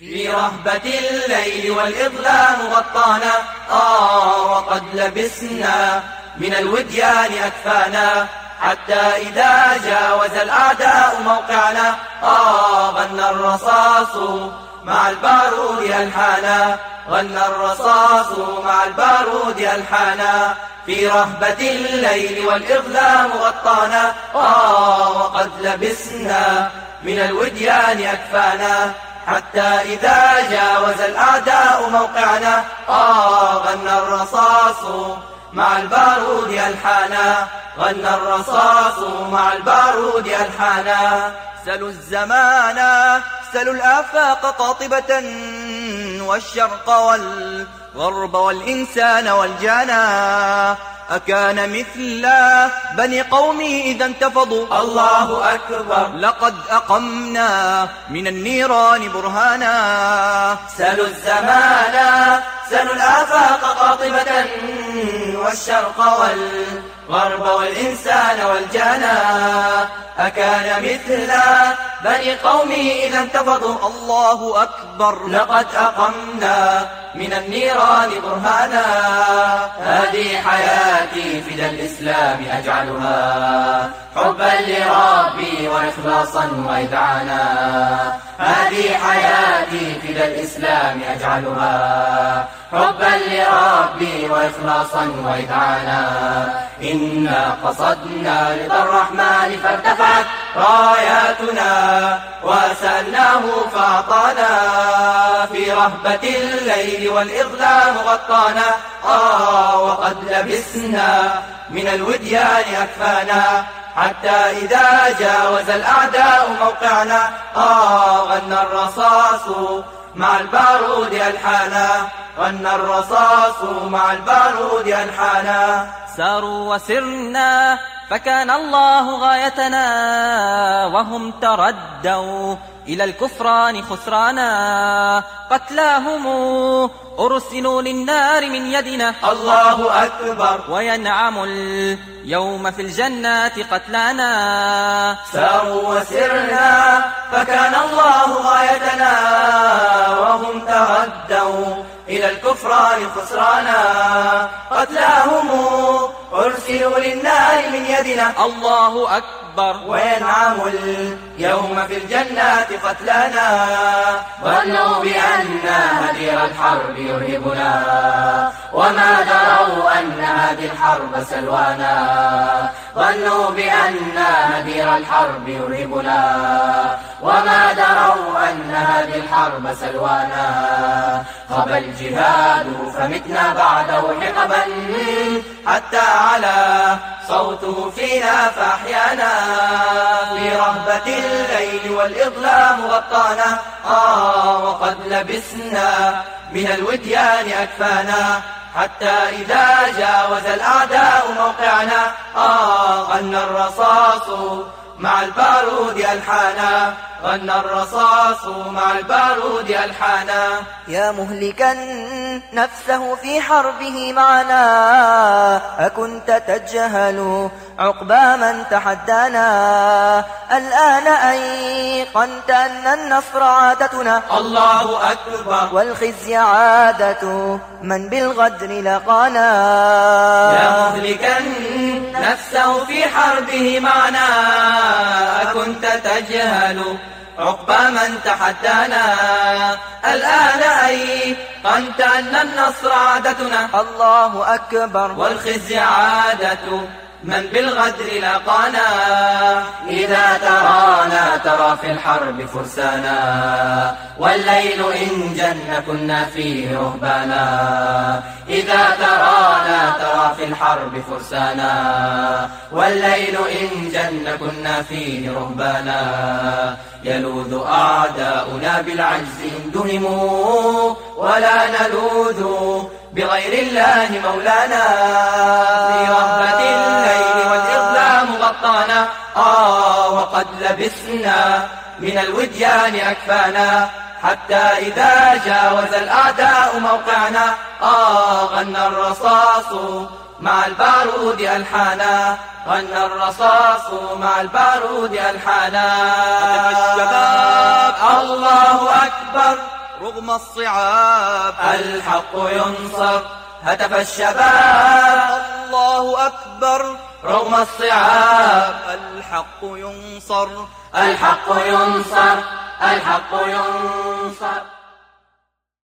في رهبة الليل والإظلام غطانا وقد لبسنا من الوديان أكفانا حتى إذا جاوز الأعداء موقعنا غنى الرصاص مع البارود ألحانا غنى الرصاص مع البارود ألحانا في رهبة الليل والإظلام غطانا وقد لبسنا من الوديان أكفانا حتى إذا جاوز الأعداء موقعنا غنى الرصاص مع البارود ألحانا غنى الرصاص مع البارود ألحانا سلوا الزمان سلوا الآفاق قاطبة والشرق والغرب والإنسان والجانا أكان مثل بني قومي إذا انتفضوا الله أكبر لقد أقمنا من النيران برهانا سلوا الزمان سلوا الآفاق قاطبة والشرق والغرب والإنسان والجانا أكان مثل بني قومي إذا انتفضوا الله أكبر لقد أقمنا من النيران برهانا هذه حياتي فدى الإسلام أجعلها حبا لربي وإخلاصا وإذعانا هذه حياتي فدى الإسلام أجعلها حبا لربي وإخلاصا وإذعانا إنا قصدنا رضا الرحمن فارتفعت راياتنا وسألناه فأعطانا في رهبة الليل والإظلام غطانا وقد لبسنا من الوديان أكفانا حتى إذا جاوز الأعداء موقعنا غنى الرصاص مع البارود ألحانا غنى الرصاص مع البارود ألحانا ساروا وسرنا فكان الله غايتنا وهم تردوا إلى الكفران خسرانا قتلاهم أرسلوا للنار من يدنا الله أكبر وينعم اليوم في الجنات قتلانا ساروا وسرنا فكان الله غايتنا وهم تردوا إلى الكفران خسرانا قتلاهم أرسلوا للنار من يدنا الله أكبر وينعم اليوم في الجنات قتلانا ظنوا بأن هدير الحرب يرهبنا وما دروا أن هذه الحرب سلوانا ظنوا بأن هدير الحرب يرهبنا وما دروا أن هذه الحرب سلوانا خاب الجهاد فمتنا بعده حقبا حتى على صوته فينا فأحيانا في رهبة الليل والإظلام غطانا وقد لبسنا من الوديان أكفانا حتى إذا جاوز الأعداء موقعنا غنى الرصاص مع البارود ألحانا غنى الرصاص مع البارود ألحانا يا مهلكا نفسه في حربه معنا أكنت تجهل عقبى من تحدانا الآن أيقنت أن النصر عادتنا الله أكبر والخزي عادة من بالغدر لقانا يا مهلكا نفسه في حربه معنا أكنت تجهل عقبى من تحدانا الآن أيقنت أن النصر عادتنا الله أكبر والخزي عادة من بالغدر لقانا إذا ترانا ترى في الحرب فرسانا والليل إن جن كنا فيه رهبانا إذا ترانا ترى في الحرب فرسانا والليل إن جن كنا فيه رهبانا يلوذ أعداؤنا بالعجز إن دهموا ولا نلوذ بغير الله مولانا في رهبة الليل والإظلام غطانا وقد لبسنا من الوديان أكفانا حتى إذا جاوز الأعداء موقعنا غنى الرصاص مع البارود ألحانا غنى الرصاص مع البارود ألحانا الشباب الله أكبر رغم الصعاب. الحق ينصر هتف الشباب. الله أكبر رغم الصعاب. الحق ينصر. الحق ينصر. الحق ينصر.